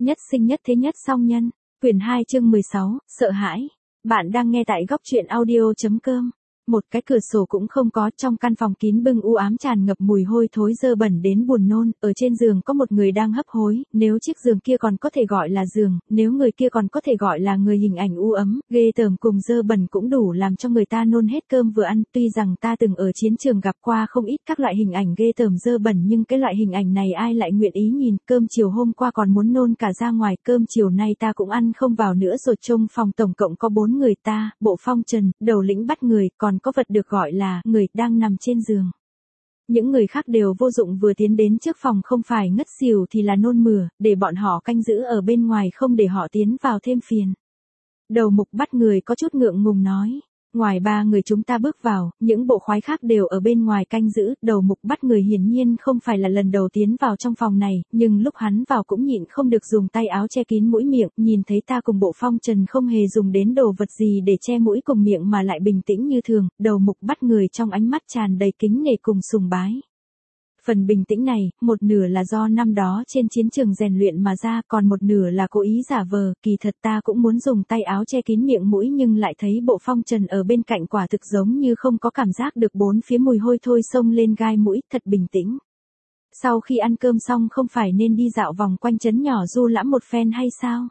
Nhất sinh nhất thế nhất song nhân. Quyển 2 chương 16, sợ hãi. Bạn đang nghe tại góc truyện audio.com. Một cái cửa sổ cũng không có, trong căn phòng kín bưng u ám tràn ngập mùi hôi thối dơ bẩn đến buồn nôn, ở trên giường có một người đang hấp hối, nếu chiếc giường kia còn có thể gọi là giường, nếu người kia còn có thể gọi là người, hình ảnh u ấm, ghê tởm cùng dơ bẩn cũng đủ làm cho người ta nôn hết cơm vừa ăn. Tuy rằng ta từng ở chiến trường gặp qua không ít các loại hình ảnh ghê tởm dơ bẩn, nhưng cái loại hình ảnh này ai lại nguyện ý nhìn. Cơm chiều hôm qua còn muốn nôn cả ra ngoài, cơm chiều nay ta cũng ăn không vào nữa rồi. Trong phòng tổng cộng có 4 người, ta, Bộ Phong Trần, đầu lĩnh bắt người, còn có vật được gọi là người đang nằm trên giường. Những người khác đều vô dụng, vừa tiến đến trước phòng không phải ngất xỉu thì là nôn mửa, để bọn họ canh giữ ở bên ngoài không để họ tiến vào thêm phiền. Đầu mục bắt người có chút ngượng ngùng nói. Ngoài 3 người chúng ta bước vào, những bộ khoái khác đều ở bên ngoài canh giữ. Đầu mục bắt người hiển nhiên không phải là lần đầu tiến vào trong phòng này, nhưng lúc hắn vào cũng nhịn không được dùng tay áo che kín mũi miệng. Nhìn thấy ta cùng Bộ Phong Trần không hề dùng đến đồ vật gì để che mũi cùng miệng mà lại bình tĩnh như thường, đầu mục bắt người trong ánh mắt tràn đầy kính nể cùng sùng bái. Phần bình tĩnh này, một nửa là do năm đó trên chiến trường rèn luyện mà ra, còn một nửa là cố ý giả vờ. Kỳ thật ta cũng muốn dùng tay áo che kín miệng mũi, nhưng lại thấy Bộ Phong Trần ở bên cạnh quả thực giống như không có cảm giác được bốn phía mùi hôi thôi xông lên gai mũi, thật bình tĩnh. Sau khi ăn cơm xong không phải nên đi dạo vòng quanh trấn nhỏ du lãm một phen hay sao?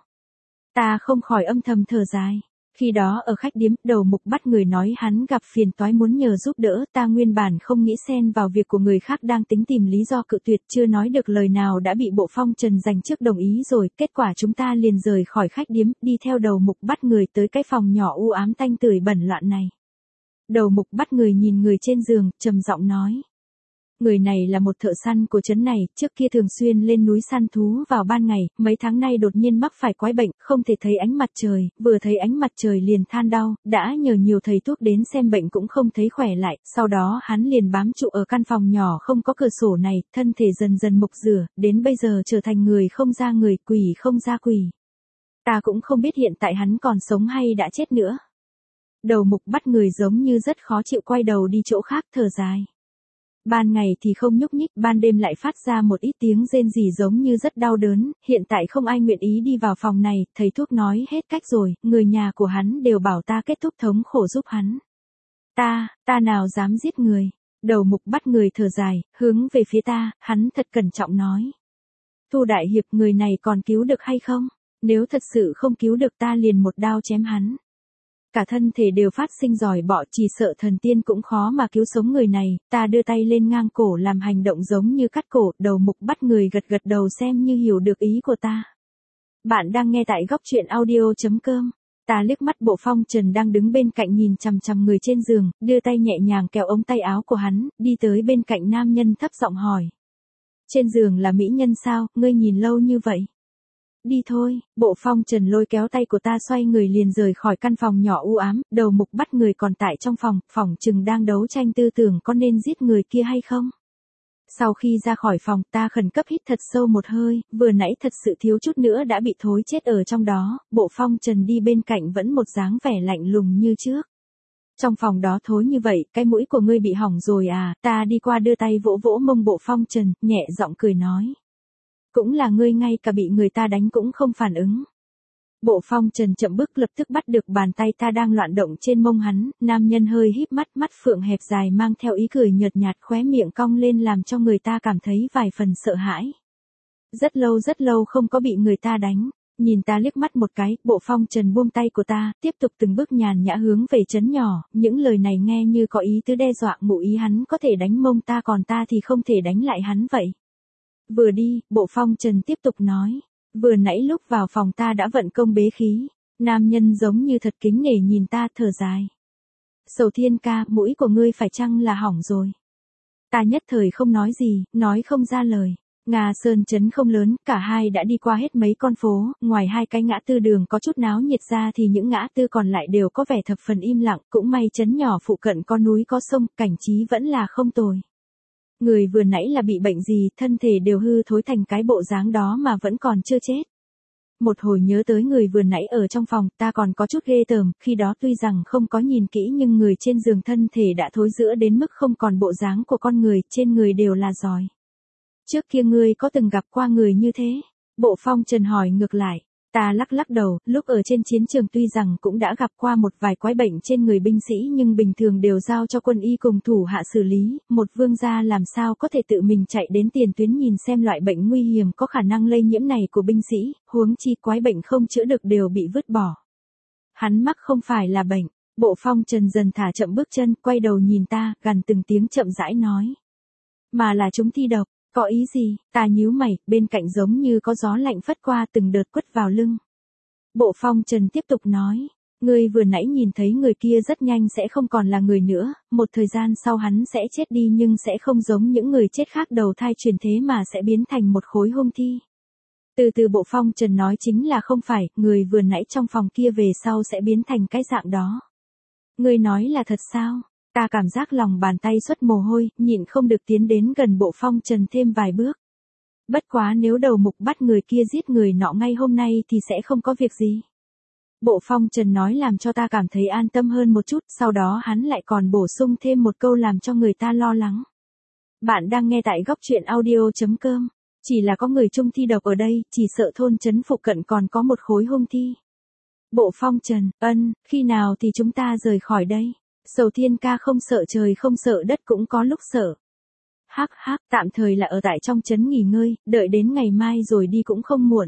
Ta không khỏi âm thầm thở dài. Khi đó ở khách điếm, đầu mục bắt người nói hắn gặp phiền toái muốn nhờ giúp đỡ. Ta nguyên bản không nghĩ xen vào việc của người khác, đang tính tìm lý do cự tuyệt, chưa nói được lời nào đã bị Bộ Phong Trần dành trước đồng ý rồi. Kết quả chúng ta liền rời khỏi khách điếm, đi theo đầu mục bắt người tới cái phòng nhỏ u ám tanh tưởi bẩn loạn này. Đầu mục bắt người nhìn người trên giường, trầm giọng nói. Người này là một thợ săn của trấn này, trước kia thường xuyên lên núi săn thú vào ban ngày, mấy tháng nay đột nhiên mắc phải quái bệnh, không thể thấy ánh mặt trời, vừa thấy ánh mặt trời liền than đau, đã nhờ nhiều thầy thuốc đến xem bệnh cũng không thấy khỏe lại, sau đó hắn liền bám trụ ở căn phòng nhỏ không có cửa sổ này, thân thể dần dần mục rửa, đến bây giờ trở thành người không ra người, quỷ không ra quỷ. Ta cũng không biết hiện tại hắn còn sống hay đã chết nữa. Đầu mục bắt người giống như rất khó chịu, quay đầu đi chỗ khác thở dài. Ban ngày thì không nhúc nhích, ban đêm lại phát ra một ít tiếng rên rỉ giống như rất đau đớn, hiện tại không ai nguyện ý đi vào phòng này, thầy thuốc nói hết cách rồi, người nhà của hắn đều bảo ta kết thúc thống khổ giúp hắn. Ta nào dám giết người. Đầu mục bắt người thở dài, hướng về phía ta, hắn thật cẩn trọng nói. Thu đại hiệp, người này còn cứu được hay không? Nếu thật sự không cứu được ta liền một đao chém hắn. Cả thân thể đều phát sinh giòi bọ, chỉ sợ thần tiên cũng khó mà cứu sống người này. Ta đưa tay lên ngang cổ làm hành động giống như cắt cổ, đầu mục bắt người gật gật đầu xem như hiểu được ý của ta. Bạn đang nghe tại góc truyện audio.com. Ta liếc mắt Bộ Phong Trần đang đứng bên cạnh nhìn chằm chằm người trên giường, đưa tay nhẹ nhàng kéo ống tay áo của hắn, đi tới bên cạnh nam nhân thấp giọng hỏi. Trên giường là mỹ nhân sao, ngươi nhìn lâu như vậy? Đi thôi. Bộ Phong Trần lôi kéo tay của ta xoay người liền rời khỏi căn phòng nhỏ u ám. Đầu mục bắt người còn tại trong phòng, phỏng chừng đang đấu tranh tư tưởng có nên giết người kia hay không. Sau khi ra khỏi phòng, ta khẩn cấp hít thật sâu một hơi, vừa nãy thật sự thiếu chút nữa đã bị thối chết ở trong đó. Bộ Phong Trần đi bên cạnh vẫn một dáng vẻ lạnh lùng như trước. Trong phòng đó thối như vậy, cái mũi của ngươi bị hỏng rồi à? Ta đi qua đưa tay vỗ vỗ mông Bộ Phong Trần, nhẹ giọng cười nói. Cũng là ngươi, ngay cả bị người ta đánh cũng không phản ứng. Bộ Phong Trần chậm bước lập tức bắt được bàn tay ta đang loạn động trên mông hắn, nam nhân hơi híp mắt, mắt phượng hẹp dài mang theo ý cười nhợt nhạt, khóe miệng cong lên làm cho người ta cảm thấy vài phần sợ hãi. Rất lâu không có bị người ta đánh. Nhìn ta liếc mắt một cái, Bộ Phong Trần buông tay của ta, tiếp tục từng bước nhàn nhã hướng về trấn nhỏ, những lời này nghe như có ý tứ đe dọa, ngụ ý hắn có thể đánh mông ta còn ta thì không thể đánh lại hắn vậy. Vừa đi, Bộ Phong Trần tiếp tục nói. Vừa nãy lúc vào phòng ta đã vận công bế khí. Nam nhân giống như thật kính nể nhìn ta thở dài. Sầu Thiên ca, mũi của ngươi phải chăng là hỏng rồi? Ta nhất thời không nói gì, nói không ra lời. Nga Sơn trấn không lớn, cả hai đã đi qua hết mấy con phố, ngoài hai cái ngã tư đường có chút náo nhiệt ra thì những ngã tư còn lại đều có vẻ thập phần im lặng, cũng may trấn nhỏ phụ cận có núi có sông, cảnh trí vẫn là không tồi. Người vừa nãy là bị bệnh gì, thân thể đều hư thối thành cái bộ dáng đó mà vẫn còn chưa chết. Một hồi nhớ tới người vừa nãy ở trong phòng, ta còn có chút ghê tởm, khi đó tuy rằng không có nhìn kỹ nhưng người trên giường thân thể đã thối rữa đến mức không còn bộ dáng của con người, trên người đều là giòi. Trước kia ngươi có từng gặp qua người như thế? Bộ Phong Trần hỏi ngược lại. Ta lắc lắc đầu, lúc ở trên chiến trường tuy rằng cũng đã gặp qua một vài quái bệnh trên người binh sĩ nhưng bình thường đều giao cho quân y cùng thủ hạ xử lý, một vương gia làm sao có thể tự mình chạy đến tiền tuyến nhìn xem loại bệnh nguy hiểm có khả năng lây nhiễm này của binh sĩ, huống chi quái bệnh không chữa được đều bị vứt bỏ. Hắn mắc không phải là bệnh. Bộ Phong Trần dần thả chậm bước chân, quay đầu nhìn ta, gằn từng tiếng chậm rãi nói. Mà là chúng thi độc. Có ý gì? Ta nhíu mày, bên cạnh giống như có gió lạnh phất qua từng đợt quất vào lưng. Bộ Phong Trần tiếp tục nói. Ngươi vừa nãy nhìn thấy người kia rất nhanh sẽ không còn là người nữa, một thời gian sau hắn sẽ chết đi nhưng sẽ không giống những người chết khác đầu thai chuyển thế mà sẽ biến thành một khối hung thi. Từ từ Bộ Phong Trần nói chính là không phải, người vừa nãy trong phòng kia về sau sẽ biến thành cái dạng đó. Ngươi nói là thật sao? Ta cảm giác lòng bàn tay xuất mồ hôi, nhịn không được tiến đến gần Bộ Phong Trần thêm vài bước. Bất quá nếu đầu mục bắt người kia giết người nọ ngay hôm nay thì sẽ không có việc gì. Bộ Phong Trần nói làm cho ta cảm thấy an tâm hơn một chút, sau đó hắn lại còn bổ sung thêm một câu làm cho người ta lo lắng. Bạn đang nghe tại góc truyện audio.com. Chỉ là có người chung thi độc ở đây, chỉ sợ thôn trấn phụ cận còn có một khối hung thi. Bộ Phong Trần, khi nào thì chúng ta rời khỏi đây? Sầu Thiên ca không sợ trời không sợ đất cũng có lúc sợ. Hắc hắc, tạm thời là ở tại trong trấn nghỉ ngơi, đợi đến ngày mai rồi đi cũng không muộn.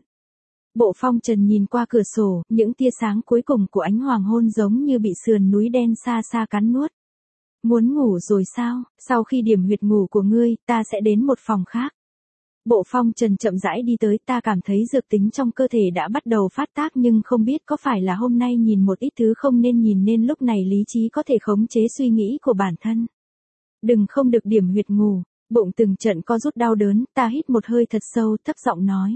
Bộ Phong Trần nhìn qua cửa sổ, những tia sáng cuối cùng của ánh hoàng hôn giống như bị sườn núi đen xa xa cắn nuốt. Muốn ngủ rồi sao? Sau khi điểm huyệt ngủ của ngươi, ta sẽ đến một phòng khác. Bộ Phong Trần chậm rãi đi tới, ta cảm thấy dược tính trong cơ thể đã bắt đầu phát tác nhưng không biết có phải là hôm nay nhìn một ít thứ không nên nhìn nên lúc này lý trí có thể khống chế suy nghĩ của bản thân. Đừng không được điểm huyệt ngủ, bụng từng trận co rút đau đớn, ta hít một hơi thật sâu thấp giọng nói.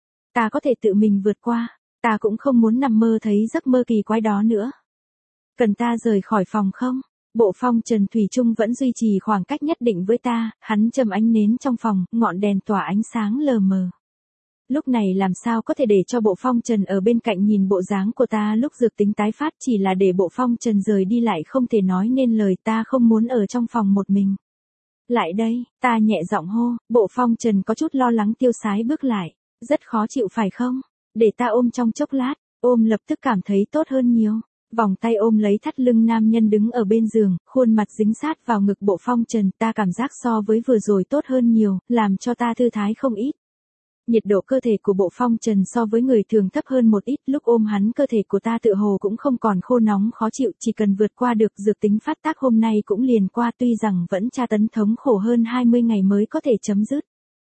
Ta có thể tự mình vượt qua, ta cũng không muốn nằm mơ thấy giấc mơ kỳ quái đó nữa. Cần ta rời khỏi phòng không? Bộ Phong Trần thủy chung vẫn duy trì khoảng cách nhất định với ta, hắn châm ánh nến trong phòng, ngọn đèn tỏa ánh sáng lờ mờ. Lúc này làm sao có thể để cho Bộ Phong Trần ở bên cạnh nhìn bộ dáng của ta lúc dược tính tái phát chỉ là để Bộ Phong Trần rời đi lại không thể nói nên lời ta không muốn ở trong phòng một mình. Lại đây, ta nhẹ giọng hô, Bộ Phong Trần có chút lo lắng tiêu sái bước lại, rất khó chịu phải không? Để ta ôm trong chốc lát, ôm lập tức cảm thấy tốt hơn nhiều. Vòng tay ôm lấy thắt lưng nam nhân đứng ở bên giường, khuôn mặt dính sát vào ngực Bộ Phong Trần, ta cảm giác so với vừa rồi tốt hơn nhiều, làm cho ta thư thái không ít. Nhiệt độ cơ thể của Bộ Phong Trần so với người thường thấp hơn một ít, lúc ôm hắn cơ thể của ta tựa hồ cũng không còn khô nóng khó chịu, chỉ cần vượt qua được dược tính phát tác hôm nay cũng liền qua tuy rằng vẫn tra tấn thống khổ hơn 20 ngày mới có thể chấm dứt.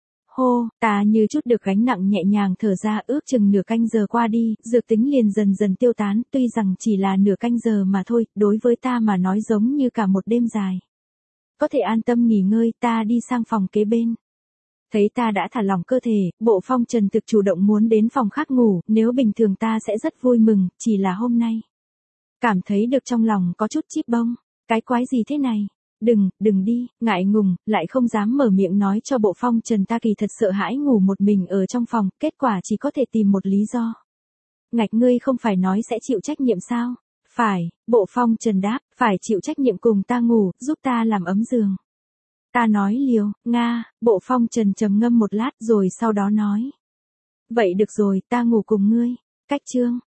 Hô, ta như chút được gánh nặng nhẹ nhàng thở ra ước chừng nửa canh giờ qua đi, dược tính liền dần dần tiêu tán, tuy rằng chỉ là nửa canh giờ mà thôi, đối với ta mà nói giống như cả một đêm dài. Có thể an tâm nghỉ ngơi, ta đi sang phòng kế bên. Thấy ta đã thả lỏng cơ thể, Bộ Phong Trần thực chủ động muốn đến phòng khác ngủ, nếu bình thường ta sẽ rất vui mừng, chỉ là hôm nay. Cảm thấy được trong lòng có chút chíp bông, cái quái gì thế này? Đừng đi, ngại ngùng, lại không dám mở miệng nói cho Bộ Phong Trần ta kỳ thật sợ hãi ngủ một mình ở trong phòng, kết quả chỉ có thể tìm một lý do. Ngạch ngươi không phải nói sẽ chịu trách nhiệm sao? Phải, Bộ Phong Trần đáp, phải chịu trách nhiệm cùng ta ngủ, giúp ta làm ấm giường. Ta nói liều, Nga, Bộ Phong Trần trầm ngâm một lát rồi sau đó nói. Vậy được rồi, ta ngủ cùng ngươi. Cách chương.